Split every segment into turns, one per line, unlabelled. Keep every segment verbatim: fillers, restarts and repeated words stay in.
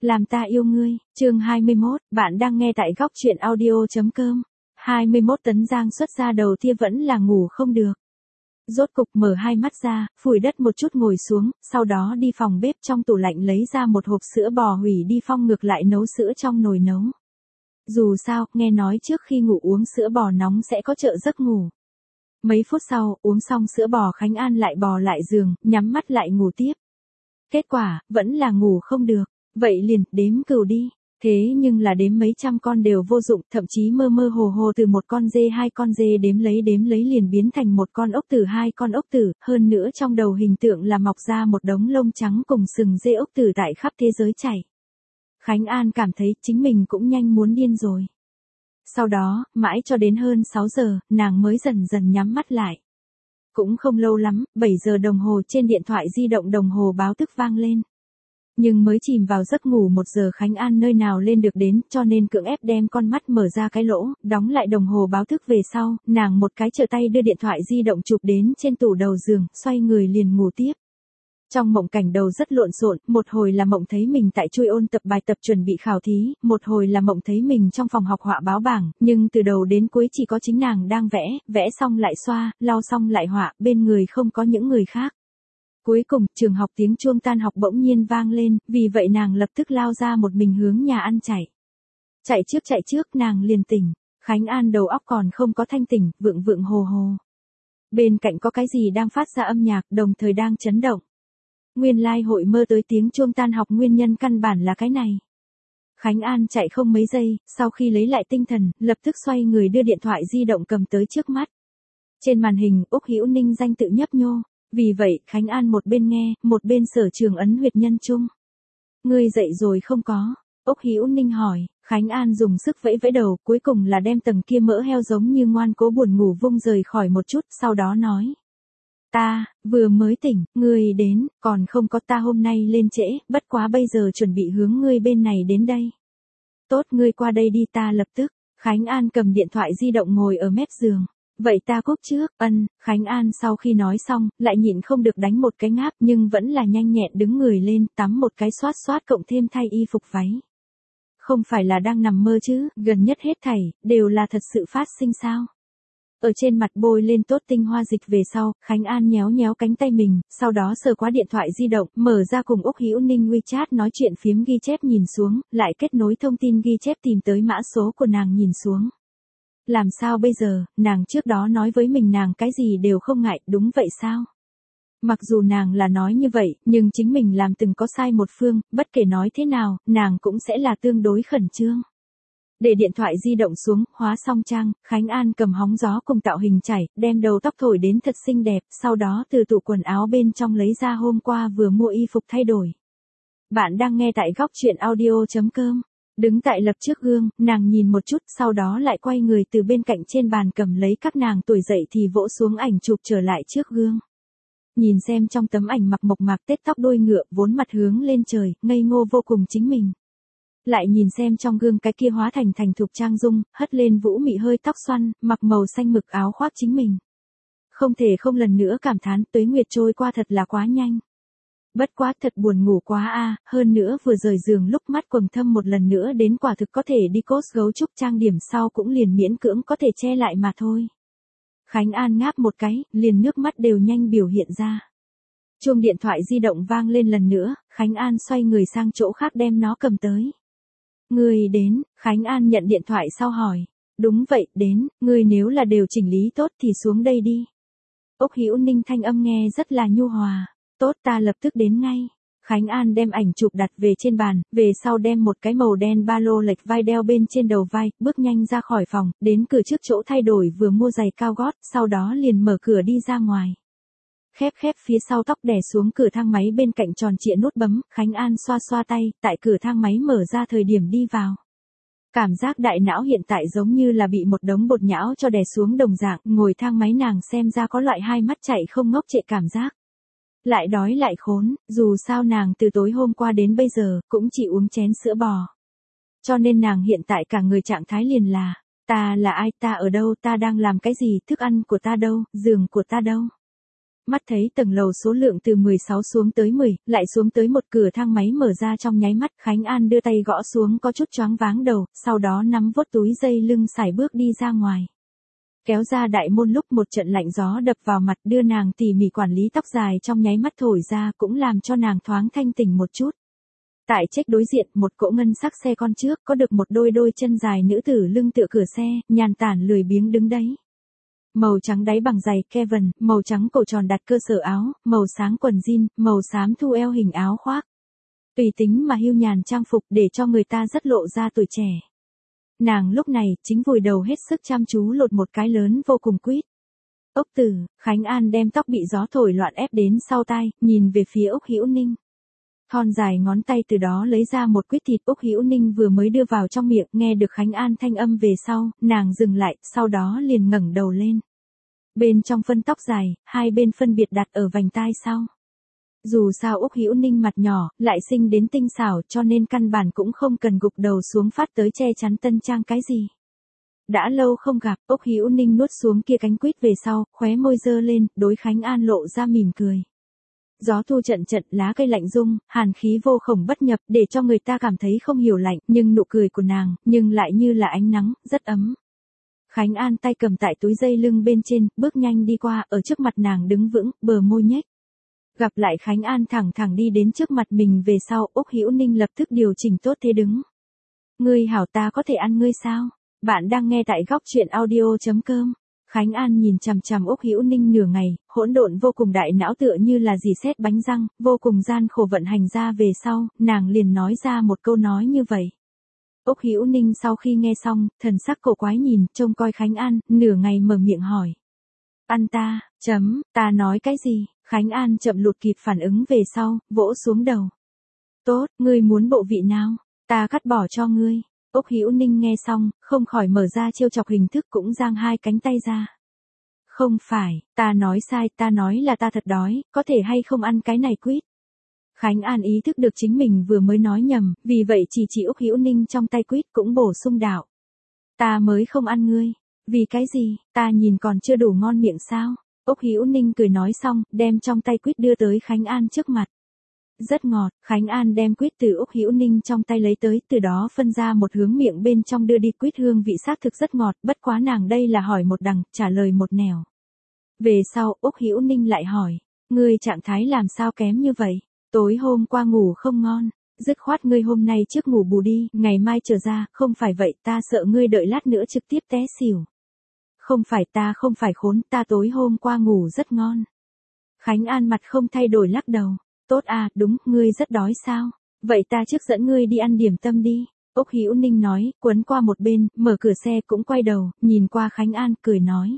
Làm ta yêu ngươi, chương hai mươi mốt, bạn đang nghe tại góc truyện audio.com. hai mươi mốt tấn giang xuất ra đầu tia vẫn là ngủ không được. Rốt cục mở hai mắt ra, phủi đất một chút ngồi xuống, sau đó đi phòng bếp trong tủ lạnh lấy ra một hộp sữa bò hủy đi phong ngược lại nấu sữa trong nồi nấu. Dù sao, nghe nói trước khi ngủ uống sữa bò nóng sẽ có trợ giấc ngủ. Mấy phút sau, uống xong sữa bò Khánh An lại bò lại giường, nhắm mắt lại ngủ tiếp. Kết quả, vẫn là ngủ không được. Vậy liền, đếm cừu đi. Thế nhưng là đếm mấy trăm con đều vô dụng, thậm chí mơ mơ hồ hồ từ một con dê hai con dê đếm lấy đếm lấy liền biến thành một con ốc tử hai con ốc tử, hơn nữa trong đầu hình tượng là mọc ra một đống lông trắng cùng sừng dê ốc tử tại khắp thế giới chảy. Khánh An cảm thấy chính mình cũng nhanh muốn điên rồi. Sau đó, mãi cho đến hơn sáu giờ, nàng mới dần dần nhắm mắt lại. Cũng không lâu lắm, bảy giờ đồng hồ trên điện thoại di động đồng hồ báo thức vang lên. Nhưng mới chìm vào giấc ngủ một giờ Khánh An nơi nào lên được đến, cho nên cưỡng ép đem con mắt mở ra cái lỗ, đóng lại đồng hồ báo thức về sau, nàng một cái trở tay đưa điện thoại di động chụp đến trên tủ đầu giường, xoay người liền ngủ tiếp. Trong mộng cảnh đầu rất lộn xộn, một hồi là mộng thấy mình tại chui ôn tập bài tập chuẩn bị khảo thí, một hồi là mộng thấy mình trong phòng học họa báo bảng, nhưng từ đầu đến cuối chỉ có chính nàng đang vẽ, vẽ xong lại xoa, lau xong lại họa, bên người không có những người khác. Cuối cùng, trường học tiếng chuông tan học bỗng nhiên vang lên, vì vậy nàng lập tức lao ra một mình hướng nhà ăn chạy. Chạy trước chạy trước nàng liền tỉnh, Khánh An đầu óc còn không có thanh tỉnh, vượng vượng hồ hồ. Bên cạnh có cái gì đang phát ra âm nhạc, đồng thời đang chấn động. Nguyên lai hội mơ tới tiếng chuông tan học nguyên nhân căn bản là cái này. Khánh An chạy không mấy giây, sau khi lấy lại tinh thần, lập tức xoay người đưa điện thoại di động cầm tới trước mắt. Trên màn hình, Úc Hữu Ninh danh tự nhấp nhô. Vì vậy, Khánh An một bên nghe, một bên sở trường ấn huyệt nhân trung. Ngươi dậy rồi không có? Úc Hữu Ninh hỏi, Khánh An dùng sức vẫy vẫy đầu, cuối cùng là đem tầng kia mỡ heo giống như ngoan cố buồn ngủ vung rời khỏi một chút, sau đó nói. Ta, vừa mới tỉnh, ngươi đến, còn không có ta hôm nay lên trễ, bất quá bây giờ chuẩn bị hướng ngươi bên này đến đây. Tốt ngươi qua đây đi ta lập tức, Khánh An cầm điện thoại di động ngồi ở mép giường. Vậy ta cúp trước, ân, Khánh An sau khi nói xong, lại nhịn không được đánh một cái ngáp nhưng vẫn là nhanh nhẹn đứng người lên, tắm một cái xoát xoát cộng thêm thay y phục váy. Không phải là đang nằm mơ chứ, gần nhất hết thảy, đều là thật sự phát sinh sao. Ở trên mặt bôi lên tốt tinh hoa dịch về sau, Khánh An nhéo nhéo cánh tay mình, sau đó sờ qua điện thoại di động, mở ra cùng Úc Hữu Ninh WeChat nói chuyện phiếm ghi chép nhìn xuống, lại kết nối thông tin ghi chép tìm tới mã số của nàng nhìn xuống. Làm sao bây giờ, nàng trước đó nói với mình nàng cái gì đều không ngại, đúng vậy sao? Mặc dù nàng là nói như vậy, nhưng chính mình làm từng có sai một phương, bất kể nói thế nào, nàng cũng sẽ là tương đối khẩn trương. Để điện thoại di động xuống, hóa xong trang, Khánh An cầm hóng gió cùng tạo hình chảy, đem đầu tóc thổi đến thật xinh đẹp, sau đó từ tủ quần áo bên trong lấy ra hôm qua vừa mua y phục thay đổi. Bạn đang nghe tại góc truyện audio.com. Đứng tại lập trước gương, nàng nhìn một chút, sau đó lại quay người từ bên cạnh trên bàn cầm lấy các nàng tuổi dậy thì vỗ xuống ảnh chụp trở lại trước gương. Nhìn xem trong tấm ảnh mặc mộc mạc tết tóc đuôi ngựa, vốn mặt hướng lên trời, ngây ngô vô cùng chính mình. Lại nhìn xem trong gương cái kia hóa thành thành thục trang dung, hất lên vũ mị hơi tóc xoăn, mặc màu xanh mực áo khoác chính mình. Không thể không lần nữa cảm thán tuế nguyệt trôi qua thật là quá nhanh. Bất quá thật buồn ngủ quá a, hơn nữa vừa rời giường lúc mắt quầng thâm một lần nữa đến quả thực có thể đi cốt gấu trúc trang điểm sau cũng liền miễn cưỡng có thể che lại mà thôi. Khánh An ngáp một cái, liền nước mắt đều nhanh biểu hiện ra. Chuông điện thoại di động vang lên lần nữa, Khánh An xoay người sang chỗ khác đem nó cầm tới. Ngươi đến, Khánh An nhận điện thoại sau hỏi. Đúng vậy, đến, ngươi nếu là đều chỉnh lý tốt thì xuống đây đi. Úc Hữu Ninh thanh âm nghe rất là nhu hòa. Tốt ta lập tức đến ngay. Khánh An đem ảnh chụp đặt về trên bàn, về sau đem một cái màu đen ba lô lệch vai đeo bên trên đầu vai, bước nhanh ra khỏi phòng, đến cửa trước chỗ thay đổi vừa mua giày cao gót, sau đó liền mở cửa đi ra ngoài. Khép khép phía sau tóc đè xuống cửa thang máy bên cạnh tròn trịa nút bấm, Khánh An xoa xoa tay, tại cửa thang máy mở ra thời điểm đi vào. Cảm giác đại não hiện tại giống như là bị một đống bột nhão cho đè xuống đồng dạng, ngồi thang máy nàng xem ra có loại hai mắt chạy không ngốc trệ cảm giác. Lại đói lại khốn, dù sao nàng từ tối hôm qua đến bây giờ, cũng chỉ uống chén sữa bò. Cho nên nàng hiện tại cả người trạng thái liền là, ta là ai, ta ở đâu, ta đang làm cái gì, thức ăn của ta đâu, giường của ta đâu. Mắt thấy tầng lầu số lượng từ mười sáu xuống tới mười, lại xuống tới một cửa thang máy mở ra trong nháy mắt, Khánh An đưa tay gõ xuống có chút choáng váng đầu, sau đó nắm vuốt túi dây lưng sải bước đi ra ngoài. Kéo ra đại môn lúc một trận lạnh gió đập vào mặt đưa nàng tỉ mỉ quản lý tóc dài trong nháy mắt thổi ra cũng làm cho nàng thoáng thanh tỉnh một chút. Tại trách đối diện một cỗ ngân sắc xe con trước có được một đôi đôi chân dài nữ tử lưng tựa cửa xe, nhàn tản lười biếng đứng đấy. Màu trắng đáy bằng giày Kevin, màu trắng cổ tròn đặt cơ sở áo, màu sáng quần jean, màu xám thu eo hình áo khoác. Tùy tính mà hưu nhàn trang phục để cho người ta rất lộ ra tuổi trẻ. Nàng lúc này chính vùi đầu hết sức chăm chú lột một cái lớn vô cùng quýt. Ốc Tử, Khánh An đem tóc bị gió thổi loạn ép đến sau tai, nhìn về phía Úc Hữu Ninh. Thon dài ngón tay từ đó lấy ra một quýt thịt Úc Hữu Ninh vừa mới đưa vào trong miệng, nghe được Khánh An thanh âm về sau, nàng dừng lại, sau đó liền ngẩng đầu lên. Bên trong phân tóc dài, hai bên phân biệt đặt ở vành tai sau. Dù sao Úc Hữu Ninh mặt nhỏ, lại sinh đến tinh xảo cho nên căn bản cũng không cần gục đầu xuống phát tới che chắn tân trang cái gì. Đã lâu không gặp, Úc Hữu Ninh nuốt xuống kia cánh quýt về sau, khóe môi dơ lên, đối Khánh An lộ ra mỉm cười. Gió thu trận trận, lá cây lạnh rung, hàn khí vô khổng bất nhập, để cho người ta cảm thấy không hiểu lạnh, nhưng nụ cười của nàng, nhưng lại như là ánh nắng, rất ấm. Khánh An tay cầm tại túi dây lưng bên trên, bước nhanh đi qua, ở trước mặt nàng đứng vững, bờ môi nhếch. Gặp lại Khánh An thẳng thẳng đi đến trước mặt mình về sau, Úc Hữu Ninh lập tức điều chỉnh tốt thế đứng. Ngươi hảo, ta có thể ăn ngươi sao? Bạn đang nghe tại góc truyện audio chấm com. Khánh An nhìn chằm chằm Úc Hữu Ninh nửa ngày, hỗn độn vô cùng đại não tựa như là dì xét bánh răng, vô cùng gian khổ vận hành ra về sau, nàng liền nói ra một câu nói như vậy. Úc Hữu Ninh sau khi nghe xong, thần sắc cổ quái nhìn, trông coi Khánh An, nửa ngày mở miệng hỏi. Ăn ta, chấm, ta nói cái gì? Khánh An chậm lụt kịp phản ứng về sau, vỗ xuống đầu. Tốt, ngươi muốn bộ vị nào? Ta cắt bỏ cho ngươi. Úc Hữu Ninh nghe xong, không khỏi mở ra trêu chọc hình thức cũng giang hai cánh tay ra. Không phải, ta nói sai, ta nói là ta thật đói, có thể hay không ăn cái này quýt. Khánh An ý thức được chính mình vừa mới nói nhầm, vì vậy chỉ chỉ Úc Hữu Ninh trong tay quýt cũng bổ sung đạo. Ta mới không ăn ngươi. Vì cái gì, ta nhìn còn chưa đủ ngon miệng sao? Úc Hữu Ninh cười nói xong, đem trong tay quýt đưa tới Khánh An trước mặt. Rất ngọt, Khánh An đem quýt từ Úc Hữu Ninh trong tay lấy tới, từ đó phân ra một hướng miệng bên trong đưa đi, quýt hương vị xác thực rất ngọt, bất quá nàng đây là hỏi một đằng, trả lời một nẻo. Về sau, Úc Hữu Ninh lại hỏi, ngươi trạng thái làm sao kém như vậy? Tối hôm qua ngủ không ngon, dứt khoát ngươi hôm nay trước ngủ bù đi, ngày mai trở ra, không phải vậy, ta sợ ngươi đợi lát nữa trực tiếp té xỉu. Không phải, ta không phải khốn, ta tối hôm qua ngủ rất ngon. Khánh An mặt không thay đổi lắc đầu. Tốt à, đúng, ngươi rất đói sao? Vậy ta trước dẫn ngươi đi ăn điểm tâm đi. Úc Hữu Ninh nói, quấn qua một bên, mở cửa xe cũng quay đầu, nhìn qua Khánh An, cười nói.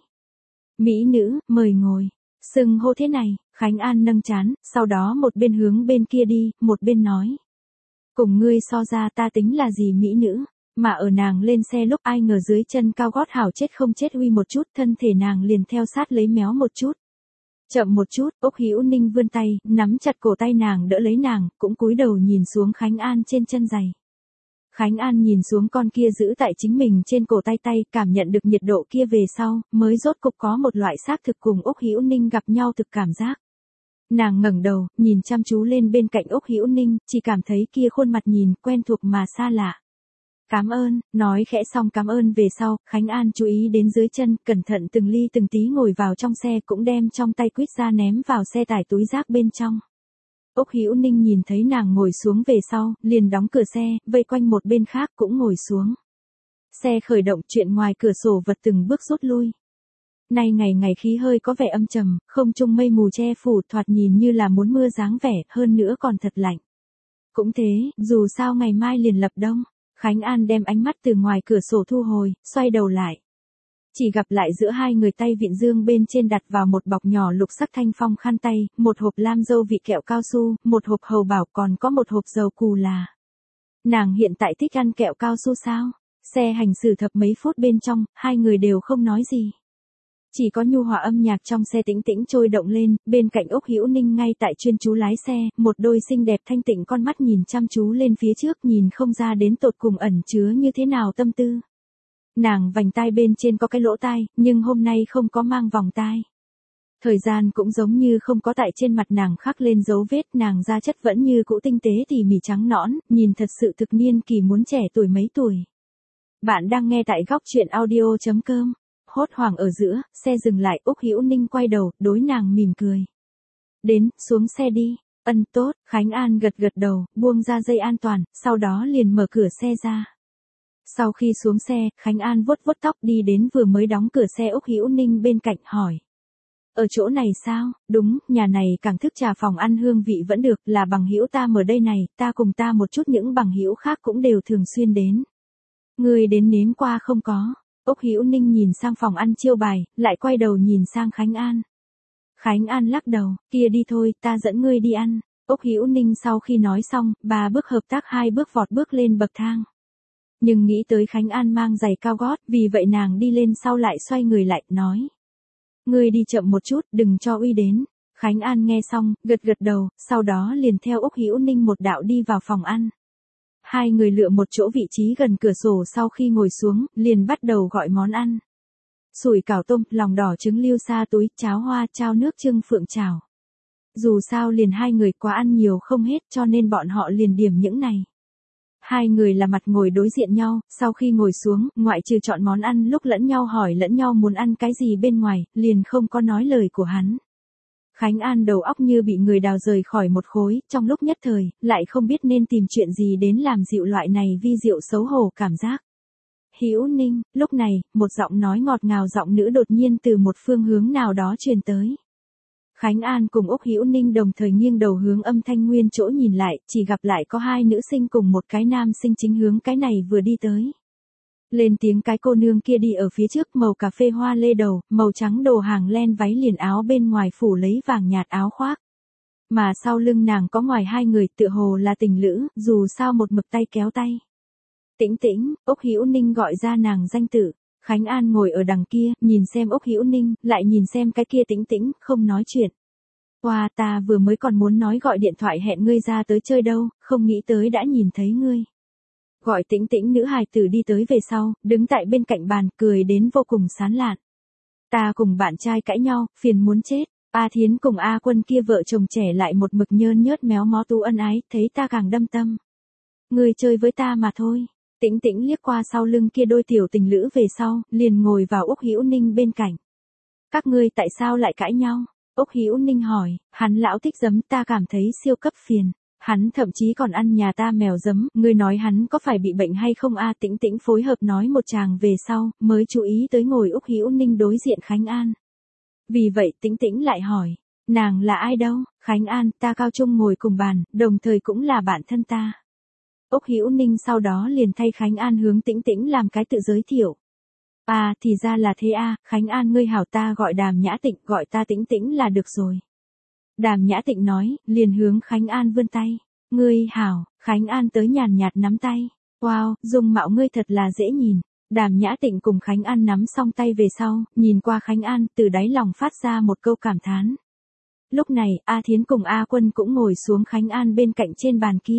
Mỹ nữ, mời ngồi. Xưng hô thế này, Khánh An nâng trán, sau đó một bên hướng bên kia đi, một bên nói. Cùng ngươi so ra ta tính là gì mỹ nữ? Mà ở nàng lên xe lúc ai ngờ dưới chân cao gót hảo chết không chết huy một chút, thân thể nàng liền theo sát lấy méo một chút. Chậm một chút, Úc Hữu Ninh vươn tay, nắm chặt cổ tay nàng đỡ lấy nàng, cũng cúi đầu nhìn xuống Khánh An trên chân giày. Khánh An nhìn xuống con kia giữ tại chính mình trên cổ tay tay, cảm nhận được nhiệt độ kia về sau, mới rốt cục có một loại xác thực cùng Úc Hữu Ninh gặp nhau thực cảm giác. Nàng ngẩng đầu, nhìn chăm chú lên bên cạnh Úc Hữu Ninh, chỉ cảm thấy kia khuôn mặt nhìn quen thuộc mà xa lạ. Cảm ơn, nói khẽ xong cảm ơn về sau, Khánh An chú ý đến dưới chân, cẩn thận từng ly từng tí ngồi vào trong xe cũng đem trong tay quýt ra ném vào xe tải túi rác bên trong. Úc Hữu Ninh nhìn thấy nàng ngồi xuống về sau, liền đóng cửa xe, vây quanh một bên khác cũng ngồi xuống. Xe khởi động, chuyện ngoài cửa sổ vật từng bước rút lui. Nay ngày ngày khí hơi có vẻ âm trầm, không trung mây mù che phủ, thoạt nhìn như là muốn mưa dáng vẻ, hơn nữa còn thật lạnh. Cũng thế, dù sao ngày mai liền lập đông. Khánh An đem ánh mắt từ ngoài cửa sổ thu hồi, xoay đầu lại. Chỉ gặp lại giữa hai người tay vịn dương bên trên đặt vào một bọc nhỏ lục sắc thanh phong khăn tay, một hộp lam dâu vị kẹo cao su, một hộp hầu bảo còn có một hộp dầu cù là. Nàng hiện tại thích ăn kẹo cao su sao? Xe hành xử thập mấy phút bên trong, hai người đều không nói gì. Chỉ có nhu hòa âm nhạc trong xe tĩnh tĩnh trôi động lên, bên cạnh Úc Hữu Ninh ngay tại chuyên chú lái xe, một đôi xinh đẹp thanh tịnh con mắt nhìn chăm chú lên phía trước, nhìn không ra đến tột cùng ẩn chứa như thế nào tâm tư. Nàng vành tai bên trên có cái lỗ tai, nhưng hôm nay không có mang vòng tai. Thời gian cũng giống như không có tại trên mặt nàng khắc lên dấu vết, nàng da chất vẫn như cũ tinh tế tỉ mỉ trắng nõn, nhìn thật sự thực niên kỳ muốn trẻ tuổi mấy tuổi. Bạn đang nghe tại góc chuyện audio chấm com. Hốt hoảng ở giữa, xe dừng lại, Úc Hữu Ninh quay đầu, đối nàng mỉm cười. Đến, xuống xe đi. Ân tốt, Khánh An gật gật đầu, buông ra dây an toàn, sau đó liền mở cửa xe ra. Sau khi xuống xe, Khánh An vuốt vuốt tóc đi đến vừa mới đóng cửa xe Úc Hữu Ninh bên cạnh hỏi. Ở chỗ này sao? Đúng, nhà này càng thức trà phòng ăn hương vị vẫn được, là bằng hữu ta ở đây này, ta cùng ta một chút những bằng hữu khác cũng đều thường xuyên đến. Ngươi đến nếm qua không có? Úc Hữu Ninh nhìn sang phòng ăn chiêu bài, lại quay đầu nhìn sang Khánh An. Khánh An lắc đầu, kia đi thôi, ta dẫn ngươi đi ăn. Úc Hữu Ninh sau khi nói xong, ba bước hợp tác hai bước vọt bước lên bậc thang. Nhưng nghĩ tới Khánh An mang giày cao gót, vì vậy nàng đi lên sau lại xoay người lại, nói. Ngươi đi chậm một chút, đừng cho uy đến. Khánh An nghe xong, gật gật đầu, sau đó liền theo Úc Hữu Ninh một đạo đi vào phòng ăn. Hai người lựa một chỗ vị trí gần cửa sổ, sau khi ngồi xuống, liền bắt đầu gọi món ăn. Sủi cảo tôm, lòng đỏ trứng liêu sa túi, cháo hoa, chao nước trưng phượng chảo. Dù sao liền hai người quá ăn nhiều không hết cho nên bọn họ liền điểm những này. Hai người là mặt ngồi đối diện nhau, sau khi ngồi xuống, ngoại trừ chọn món ăn lúc lẫn nhau hỏi lẫn nhau muốn ăn cái gì bên ngoài, liền không có nói lời của hắn. Khánh An đầu óc như bị người đào rời khỏi một khối, trong lúc nhất thời, lại không biết nên tìm chuyện gì đến làm dịu loại này vi diệu xấu hổ cảm giác. Hữu Ninh, lúc này, một giọng nói ngọt ngào giọng nữ đột nhiên từ một phương hướng nào đó truyền tới. Khánh An cùng Úc Hữu Ninh đồng thời nghiêng đầu hướng âm thanh nguyên chỗ nhìn lại, chỉ gặp lại có hai nữ sinh cùng một cái nam sinh chính hướng cái này vừa đi tới. Lên tiếng cái cô nương kia đi ở phía trước, màu cà phê hoa lê đầu, màu trắng đồ hàng len váy liền áo bên ngoài phủ lấy vàng nhạt áo khoác. Mà sau lưng nàng có ngoài hai người tựa hồ là tình lữ, dù sao một mực tay kéo tay. Tĩnh Tĩnh, Úc Hữu Ninh gọi ra nàng danh tự. Khánh An ngồi ở đằng kia, nhìn xem Úc Hữu Ninh, lại nhìn xem cái kia Tĩnh Tĩnh, không nói chuyện. Wow, ta vừa mới còn muốn nói gọi điện thoại hẹn ngươi ra tới chơi đâu, không nghĩ tới đã nhìn thấy ngươi. Gọi Tĩnh Tĩnh nữ hài tử đi tới về sau, đứng tại bên cạnh bàn, cười đến vô cùng sán lạn. Ta cùng bạn trai cãi nhau, phiền muốn chết. A Thiến cùng A Quân kia vợ chồng trẻ lại một mực nhơn nhớt méo mó tú ân ái, thấy ta càng đâm tâm. Ngươi chơi với ta mà thôi. Tĩnh Tĩnh liếc qua sau lưng kia đôi tiểu tình lữ về sau, liền ngồi vào Úc Hữu Ninh bên cạnh. Các ngươi tại sao lại cãi nhau? Úc Hữu Ninh hỏi, hắn lão thích giấm, ta cảm thấy siêu cấp phiền. Hắn thậm chí còn ăn nhà ta mèo giấm, ngươi nói hắn có phải bị bệnh hay không a? Tĩnh Tĩnh phối hợp nói một tràng về sau, mới chú ý tới ngồi Úc Hữu Ninh đối diện Khánh An. Vì vậy Tĩnh Tĩnh lại hỏi, nàng là ai đâu? Khánh An, ta cao trung ngồi cùng bàn, đồng thời cũng là bạn thân ta. Úc Hữu Ninh sau đó liền thay Khánh An hướng Tĩnh Tĩnh làm cái tự giới thiệu. À, thì ra là thế a, Khánh An ngươi hảo, ta gọi Đàm Nhã Tịnh, gọi ta Tĩnh Tĩnh là được rồi. Đàm Nhã Tịnh nói, liền hướng Khánh An vươn tay. Ngươi hảo, Khánh An tới nhàn nhạt nắm tay. Wow, dung mạo ngươi thật là dễ nhìn. Đàm Nhã Tịnh cùng Khánh An nắm xong tay về sau, nhìn qua Khánh An, từ đáy lòng phát ra một câu cảm thán. Lúc này, A Thiến cùng A Quân cũng ngồi xuống Khánh An bên cạnh trên bàn kia.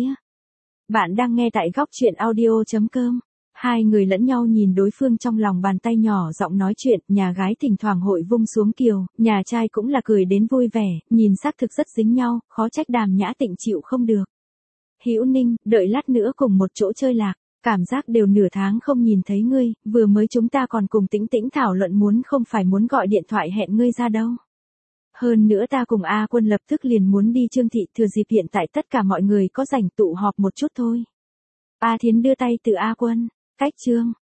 Bạn đang nghe tại góc chuyện audio chấm com. Hai người lẫn nhau nhìn đối phương trong lòng bàn tay nhỏ giọng nói chuyện, nhà gái thỉnh thoảng hội vung xuống kiều, nhà trai cũng là cười đến vui vẻ, nhìn xác thực rất dính nhau, khó trách Đàm Nhã Tịnh chịu không được. Hữu Ninh, đợi lát nữa cùng một chỗ chơi lạc, cảm giác đều nửa tháng không nhìn thấy ngươi, vừa mới chúng ta còn cùng Tĩnh Tĩnh thảo luận muốn không phải muốn gọi điện thoại hẹn ngươi ra đâu. Hơn nữa ta cùng A Quân lập tức liền muốn đi Trương thị, thừa dịp hiện tại tất cả mọi người có rảnh tụ họp một chút thôi. A Thiến đưa tay từ A Quân, cách Trương,